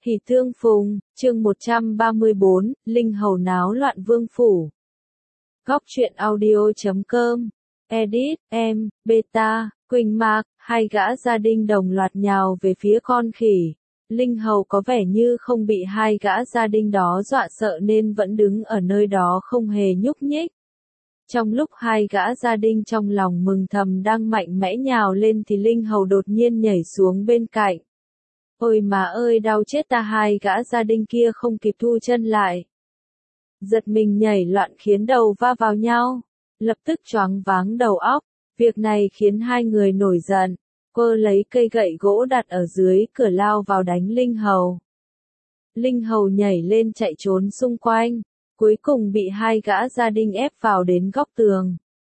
Hỉ Tương Phùng, chương 134, Linh Hầu náo loạn vương phủ. Góc truyện audio.com. Edit, em, Beta, Quỳnh Mạc, hai gã gia đình đồng loạt nhào về phía con khỉ. Linh Hầu có vẻ như không bị hai gã gia đình đó dọa sợ nên vẫn đứng ở nơi đó không hề nhúc nhích. Trong lúc hai gã gia đình trong lòng mừng thầm đang mạnh mẽ nhào lên thì Linh Hầu đột nhiên nhảy xuống bên cạnh. Ôi má ơi đau chết ta, hai gã gia đình kia không kịp thu chân lại. Giật mình nhảy loạn khiến đầu va vào nhau, lập tức choáng váng đầu óc. Việc này khiến hai người nổi giận, cô lấy cây gậy gỗ đặt ở dưới cửa lao vào đánh Linh Hầu. Linh Hầu nhảy lên chạy trốn xung quanh, cuối cùng bị hai gã gia đình ép vào đến góc tường.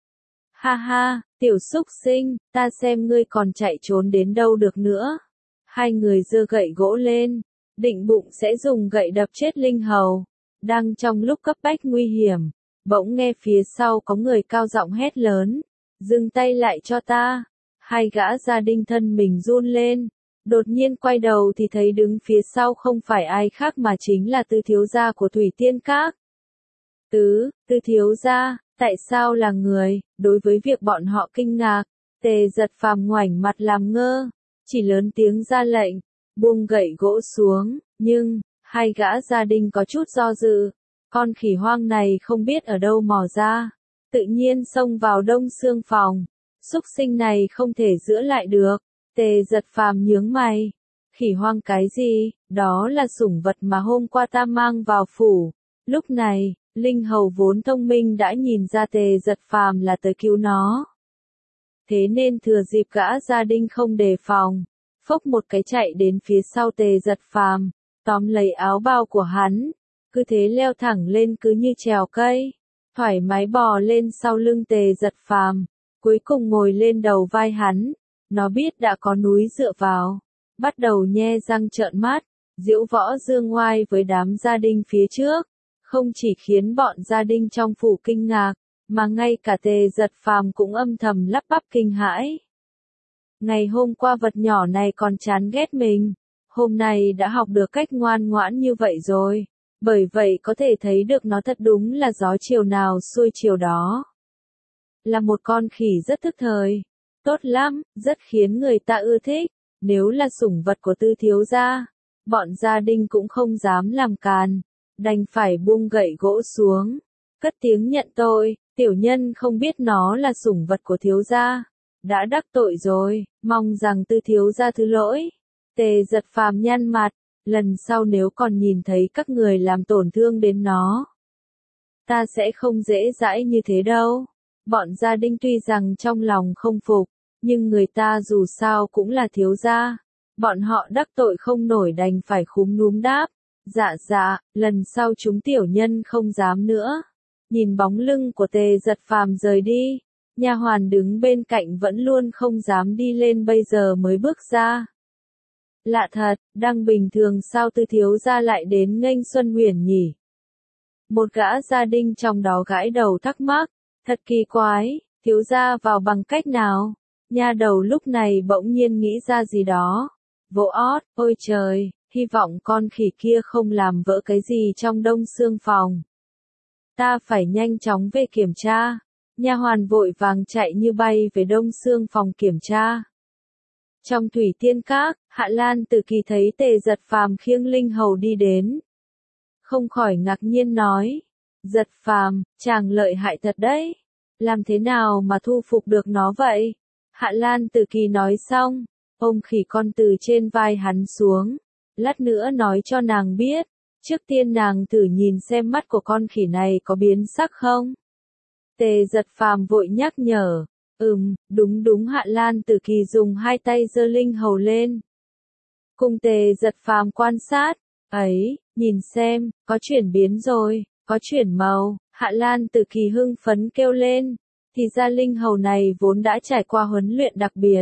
Ha ha, tiểu súc sinh, ta xem ngươi còn chạy trốn đến đâu được nữa. Hai người giơ gậy gỗ lên, định bụng sẽ dùng gậy đập chết Linh Hầu. Đang trong lúc cấp bách nguy hiểm, bỗng nghe phía sau có người cao giọng hét lớn, dừng tay lại cho ta. Hai gã gia đình thân mình run lên, đột nhiên quay đầu thì thấy đứng phía sau không phải ai khác mà chính là Tư thiếu gia của Thủy Tiên Các. Tư thiếu gia, tại sao là người? Đối với việc bọn họ kinh ngạc, Tề Giật Phàm ngoảnh mặt làm ngơ, chỉ lớn tiếng ra lệnh, buông gậy gỗ xuống, nhưng hai gã gia đình có chút do dự. Con khỉ hoang này không biết ở đâu mò ra, tự nhiên xông vào Đông Xương phòng. Súc sinh này không thể giữ lại được. Tề Giật Phàm nhướng mày. Khỉ hoang cái gì? Đó là sủng vật mà hôm qua ta mang vào phủ. Lúc này, Linh Hầu vốn thông minh đã nhìn ra Tề Giật Phàm là tới cứu nó. Thế nên thừa dịp gã gia đình không đề phòng, phốc một cái chạy đến phía sau Tề Giật Phàm, tóm lấy áo bao của hắn, cứ thế leo thẳng lên cứ như trèo cây, thoải mái bò lên sau lưng Tề Giật Phàm, cuối cùng ngồi lên đầu vai hắn. Nó biết đã có núi dựa vào, bắt đầu nhe răng trợn mắt, diễu võ dương oai với đám gia đình phía trước, không chỉ khiến bọn gia đình trong phủ kinh ngạc, mà ngay cả Tề Giật Phàm cũng âm thầm lắp bắp kinh hãi. Ngày hôm qua vật nhỏ này còn chán ghét mình, hôm nay đã học được cách ngoan ngoãn như vậy rồi, bởi vậy có thể thấy được nó thật đúng là gió chiều nào xuôi chiều đó. Là một con khỉ rất thức thời, tốt lắm, rất khiến người ta ưa thích. Nếu là sủng vật của Tư thiếu gia, bọn gia đình cũng không dám làm càn, đành phải buông gậy gỗ xuống, cất tiếng nhận tội. Tiểu nhân không biết nó là sủng vật của thiếu gia, đã đắc tội rồi, mong rằng Tư thiếu gia thứ lỗi. Tề Giật Phàm nhăn mặt, lần sau nếu còn nhìn thấy các người làm tổn thương đến nó, ta sẽ không dễ dãi như thế đâu. Bọn gia đình tuy rằng trong lòng không phục, nhưng người ta dù sao cũng là thiếu gia, bọn họ đắc tội không nổi đành phải khúm núm đáp. Dạ, lần sau chúng tiểu nhân không dám nữa. Nhìn bóng lưng của Tề Giật Phàm rời đi, nha hoàn đứng bên cạnh vẫn luôn không dám đi lên bây giờ mới bước ra. Lạ thật, đang bình thường sao Tư thiếu gia lại đến nghênh Xuân Huyền nhỉ? Một gã gia đình trong đó gãi đầu thắc mắc, thật kỳ quái, thiếu gia vào bằng cách nào? Nha đầu lúc này bỗng nhiên nghĩ ra gì đó, vỗ ót, ôi trời, hy vọng con khỉ kia không làm vỡ cái gì trong Đông Xương phòng. Ta phải nhanh chóng về kiểm tra. Nha hoàn vội vàng chạy như bay về Đông Xương phòng kiểm tra. Trong Thủy Tiên Các, Hạ Lan Tử Kỳ thấy Tề Giật Phàm khiêng Linh Hầu đi đến, không khỏi ngạc nhiên nói, Giật Phàm, chàng lợi hại thật đấy, làm thế nào mà thu phục được nó vậy? Hạ Lan Tử Kỳ nói xong, ôm khỉ con từ trên vai hắn xuống, lát nữa nói cho nàng biết. Trước tiên nàng thử nhìn xem mắt của con khỉ này có biến sắc không? Tề Giật Phàm vội nhắc nhở. Đúng Hạ Lan Tử Kỳ dùng hai tay giơ Linh Hầu lên. Cùng Tề Giật Phàm quan sát. Ấy, nhìn xem, có chuyển biến rồi, có chuyển màu. Hạ Lan Tử Kỳ hưng phấn kêu lên. Thì ra Linh Hầu này vốn đã trải qua huấn luyện đặc biệt.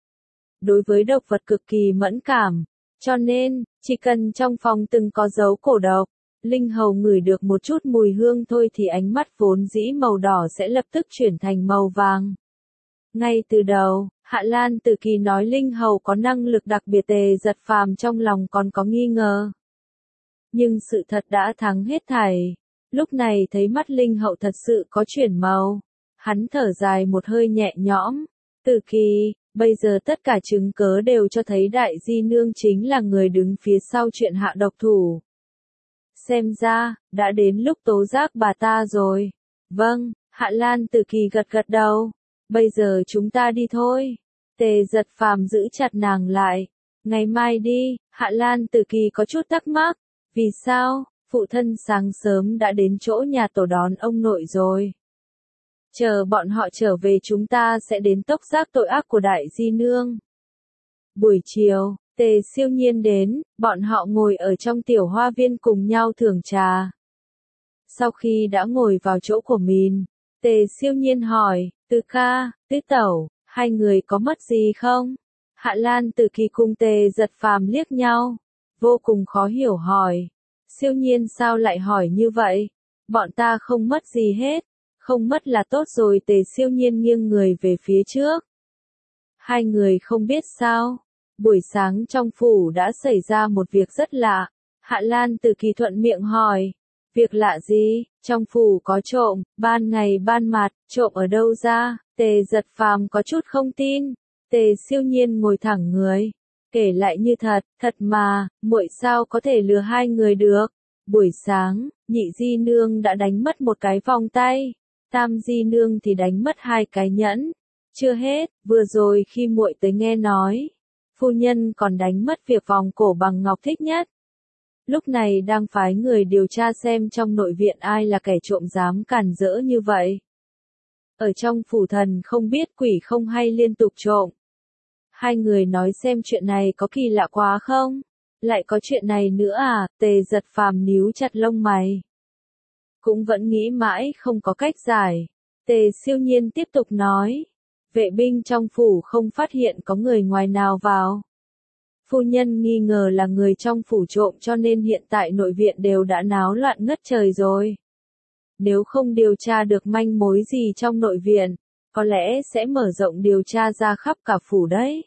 Đối với độc vật cực kỳ mẫn cảm. Cho nên, chỉ cần trong phòng từng có dấu cổ độc, Linh Hầu ngửi được một chút mùi hương thôi thì ánh mắt vốn dĩ màu đỏ sẽ lập tức chuyển thành màu vàng. Ngay từ đầu, Hạ Lan Tử Kỳ nói Linh Hầu có năng lực đặc biệt, Tề Giật Phàm trong lòng còn có nghi ngờ. Nhưng sự thật đã thắng hết thảy. Lúc này thấy mắt Linh Hậu thật sự có chuyển màu. Hắn thở dài một hơi nhẹ nhõm. Tử Kỳ, bây giờ tất cả chứng cớ đều cho thấy Đại Di Nương chính là người đứng phía sau chuyện hạ độc thủ. Xem ra, đã đến lúc tố giác bà ta rồi. Vâng, Hạ Lan Tử Kỳ gật gật đầu. Bây giờ chúng ta đi thôi. Tề Giật Phàm giữ chặt nàng lại. Ngày mai đi, Hạ Lan Tử Kỳ có chút thắc mắc. Vì sao, phụ thân sáng sớm đã đến chỗ nhà tổ đón ông nội rồi. Chờ bọn họ trở về chúng ta sẽ đến tốc giác tội ác của Đại Di Nương. Buổi chiều, Tề Siêu Nhiên đến, bọn họ ngồi ở trong tiểu hoa viên cùng nhau thưởng trà. Sau khi đã ngồi vào chỗ của mình, Tề Siêu Nhiên hỏi, Tứ ca, Tứ tẩu, hai người có mất gì không? Hạ Lan Tử Kỳ cùng Tề Giật Phàm liếc nhau, vô cùng khó hiểu hỏi. Siêu Nhiên sao lại hỏi như vậy? Bọn ta không mất gì hết, không mất là tốt rồi. Tề Siêu Nhiên nghiêng người về phía trước. Hai người không biết sao? Buổi sáng trong phủ đã xảy ra một việc rất lạ. Hạ Lan Tử Kỳ thuận miệng hỏi. Việc lạ gì? Trong phủ có trộm, ban ngày ban mặt, trộm ở đâu ra? Tề Giật Phàm có chút không tin. Tề Siêu Nhiên ngồi thẳng người. Kể lại như thật, thật mà, muội sao có thể lừa hai người được? Buổi sáng, Nhị Di Nương đã đánh mất một cái vòng tay, Tam Di Nương thì đánh mất hai cái nhẫn. Chưa hết, vừa rồi khi muội tới nghe nói, phu nhân còn đánh mất việc vòng cổ bằng ngọc thích nhất. Lúc này đang phái người điều tra xem trong nội viện ai là kẻ trộm dám cản rỡ như vậy. Ở trong phủ thần không biết quỷ không hay liên tục trộm. Hai người nói xem chuyện này có kỳ lạ quá không? Lại có chuyện này nữa à? Tề Giật Phàm níu chặt lông mày. Cũng vẫn nghĩ mãi không có cách giải. Tề Siêu Nhiên tiếp tục nói. Vệ binh trong phủ không phát hiện có người ngoài nào vào. Phu nhân nghi ngờ là người trong phủ trộm cho nên hiện tại nội viện đều đã náo loạn ngất trời rồi. Nếu không điều tra được manh mối gì trong nội viện, có lẽ sẽ mở rộng điều tra ra khắp cả phủ đấy.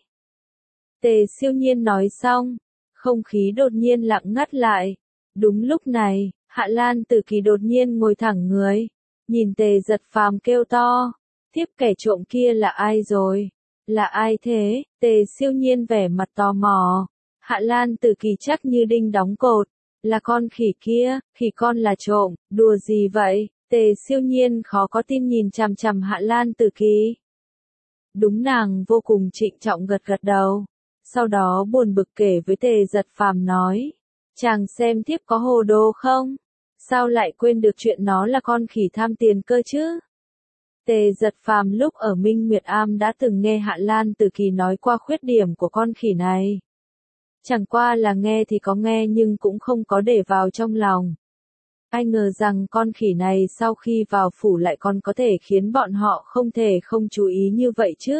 Tề Siêu Nhiên nói xong, không khí đột nhiên lặng ngắt lại. Đúng lúc này, Hạ Lan Tử Kỳ đột nhiên ngồi thẳng người, nhìn Tề Giật Phàm kêu to, tiếp kẻ trộm kia là ai rồi? Là ai thế? Tề Siêu Nhiên vẻ mặt tò mò. Hạ Lan Tử Kỳ chắc như đinh đóng cột, là con khỉ kia, khỉ con là trộm, đùa gì vậy? Tề Siêu Nhiên khó có tin nhìn chằm chằm Hạ Lan Tử Kỳ. Đúng, nàng vô cùng trịnh trọng gật gật đầu. Sau đó buồn bực kể với Tề Giật Phàm nói, chàng xem thiếp có hồ đồ không? Sao lại quên được chuyện nó là con khỉ tham tiền cơ chứ? Tề Giật Phàm lúc ở Minh Nguyệt Am đã từng nghe Hạ Lan Tử Kỳ nói qua khuyết điểm của con khỉ này. Chẳng qua là nghe thì có nghe nhưng cũng không có để vào trong lòng. Ai ngờ rằng con khỉ này sau khi vào phủ lại còn có thể khiến bọn họ không thể không chú ý như vậy chứ.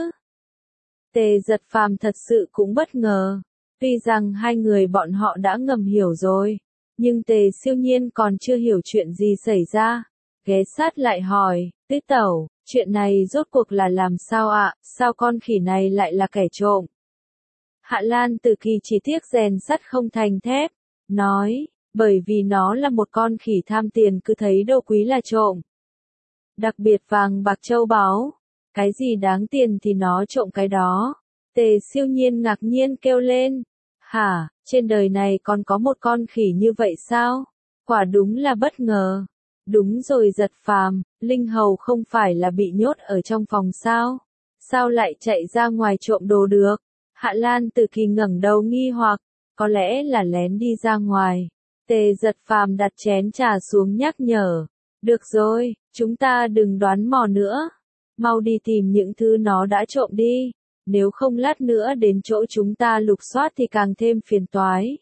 Tề Giật Phàm thật sự cũng bất ngờ. Tuy rằng hai người bọn họ đã ngầm hiểu rồi, nhưng Tề Siêu Nhiên còn chưa hiểu chuyện gì xảy ra. Ghé sát lại hỏi, Tứ tẩu, chuyện này rốt cuộc là làm sao ạ? Sao con khỉ này lại là kẻ trộm? Hạ Lan Tử Kỳ chỉ tiếc rèn sắt không thành thép, nói, bởi vì nó là một con khỉ tham tiền cứ thấy đồ quý là trộm. Đặc biệt vàng bạc châu báu, cái gì đáng tiền thì nó trộm cái đó. Tề Siêu Nhiên ngạc nhiên kêu lên, hả, trên đời này còn có một con khỉ như vậy sao? Quả đúng là bất ngờ. Đúng rồi Giật Phàm, Linh Hầu không phải là bị nhốt ở trong phòng sao? Sao lại chạy ra ngoài trộm đồ được? Hạ Lan Tử Kỳ ngẩng đầu nghi hoặc, có lẽ là lén đi ra ngoài. Tề Giật Phàm đặt chén trà xuống nhắc nhở. Được rồi, chúng ta đừng đoán mò nữa. Mau đi tìm những thứ nó đã trộm đi. Nếu không lát nữa đến chỗ chúng ta lục soát thì càng thêm phiền toái.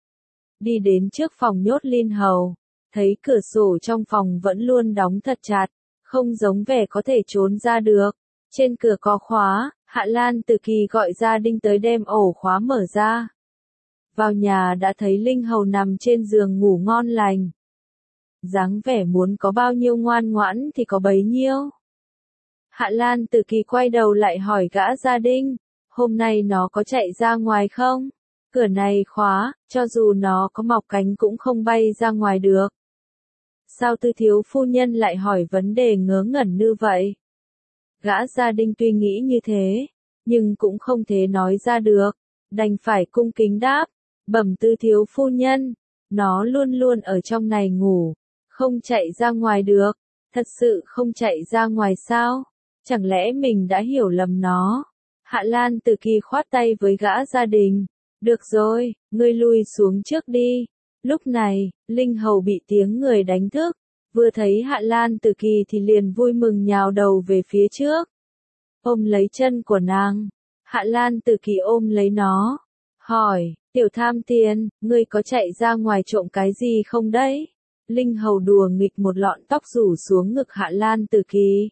Đi đến trước phòng nhốt Linh Hầu, thấy cửa sổ trong phòng vẫn luôn đóng thật chặt, không giống vẻ có thể trốn ra được. Trên cửa có khóa, Hạ Lan Tử Kỳ gọi gia đình tới đem ổ khóa mở ra. Vào nhà đã thấy Linh Hầu nằm trên giường ngủ ngon lành. Dáng vẻ muốn có bao nhiêu ngoan ngoãn thì có bấy nhiêu. Hạ Lan Tử Kỳ quay đầu lại hỏi gã gia đình, Hôm nay nó có chạy ra ngoài không? Cửa này khóa, cho dù nó có mọc cánh cũng không bay ra ngoài được. Sao Tư thiếu phu nhân lại hỏi vấn đề ngớ ngẩn như vậy? Gã gia đình tuy nghĩ như thế, nhưng cũng không thể nói ra được, đành phải cung kính đáp, bẩm Tư thiếu phu nhân, nó luôn luôn ở trong này ngủ, không chạy ra ngoài được. Thật sự không chạy ra ngoài sao? Chẳng lẽ mình đã hiểu lầm nó? Hạ Lan Tử Kỳ khoát tay với gã gia đình. Được rồi, ngươi lui xuống trước đi. Lúc này, Linh Hầu bị tiếng người đánh thức. Vừa thấy Hạ Lan Tử Kỳ thì liền vui mừng nhào đầu về phía trước. Ôm lấy chân của nàng. Hạ Lan Tử Kỳ ôm lấy nó. Hỏi, tiểu tham tiền, ngươi có chạy ra ngoài trộm cái gì không đấy? Linh Hầu đùa nghịch một lọn tóc rủ xuống ngực Hạ Lan Tử Kỳ.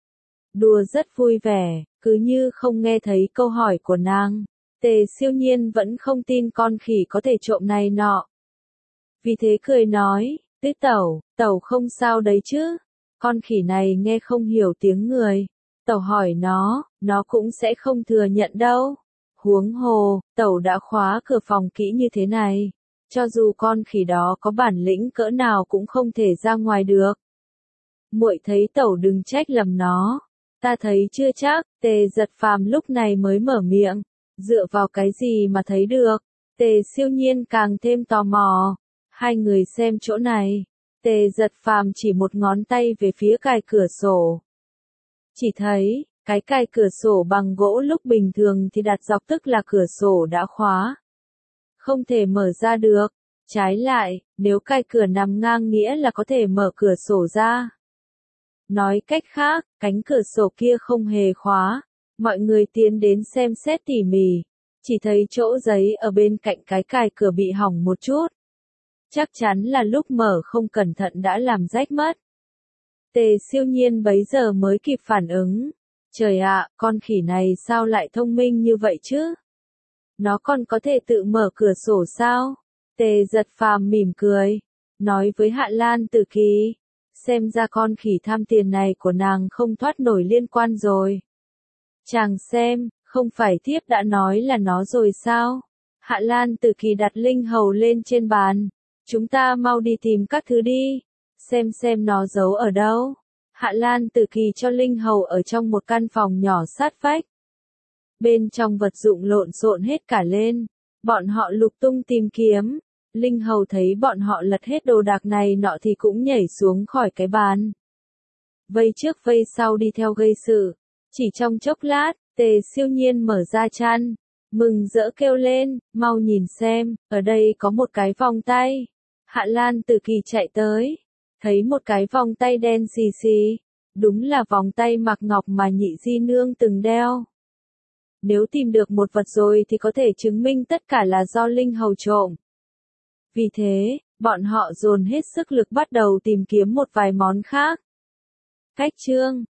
Đùa rất vui vẻ, cứ như không nghe thấy câu hỏi của nàng. Tề Siêu Nhiên vẫn không tin con khỉ có thể trộm này nọ. Vì thế cười nói, Tứ tẩu, tẩu không sao đấy chứ. Con khỉ này nghe không hiểu tiếng người. Tẩu hỏi nó cũng sẽ không thừa nhận đâu. Huống hồ, tẩu đã khóa cửa phòng kỹ như thế này. Cho dù con khỉ đó có bản lĩnh cỡ nào cũng không thể ra ngoài được. Muội thấy tẩu đừng trách lầm nó. Ta thấy chưa chắc. Tề Giật Phàm lúc này mới mở miệng. Dựa vào cái gì mà thấy được? Tề Siêu Nhiên càng thêm tò mò. Hai người xem chỗ này. Tề Giật Phàm chỉ một ngón tay về phía cài cửa sổ. Chỉ thấy, cái cài cửa sổ bằng gỗ lúc bình thường thì đặt dọc tức là cửa sổ đã khóa. Không thể mở ra được. Trái lại, nếu cài cửa nằm ngang nghĩa là có thể mở cửa sổ ra. Nói cách khác, cánh cửa sổ kia không hề khóa. Mọi người tiến đến xem xét tỉ mỉ. Chỉ thấy chỗ giấy ở bên cạnh cái cài cửa bị hỏng một chút. Chắc chắn là lúc mở không cẩn thận đã làm rách mất. Tề Siêu Nhiên bấy giờ mới kịp phản ứng. Trời ạ, con khỉ này sao lại thông minh như vậy chứ? Nó còn có thể tự mở cửa sổ sao? Tề Giật Phàm mỉm cười. Nói với Hạ Lan Tử Kỳ. Xem ra con khỉ tham tiền này của nàng không thoát nổi liên quan rồi. Chàng xem, không phải thiếp đã nói là nó rồi sao? Hạ Lan Tử Kỳ đặt Linh Hầu lên trên bàn. Chúng ta mau đi tìm các thứ đi. Xem nó giấu ở đâu. Hạ Lan Tử Kỳ cho Linh Hầu ở trong một căn phòng nhỏ sát vách. Bên trong vật dụng lộn xộn hết cả lên. Bọn họ lục tung tìm kiếm. Linh Hầu thấy bọn họ lật hết đồ đạc này nọ thì cũng nhảy xuống khỏi cái bàn. Vây trước vây sau đi theo gây sự. Chỉ trong chốc lát, Tề Siêu Nhiên mở ra chăn. Mừng rỡ kêu lên, mau nhìn xem, ở đây có một cái vòng tay. Hạ Lan Tử Kỳ chạy tới. Thấy một cái vòng tay đen xì xì. Đúng là vòng tay mặc ngọc mà nhị di nương từng đeo. Nếu tìm được một vật rồi thì có thể chứng minh tất cả là do Linh Hầu trộm. Vì thế, bọn họ dồn hết sức lực bắt đầu tìm kiếm một vài món khác. Cách chương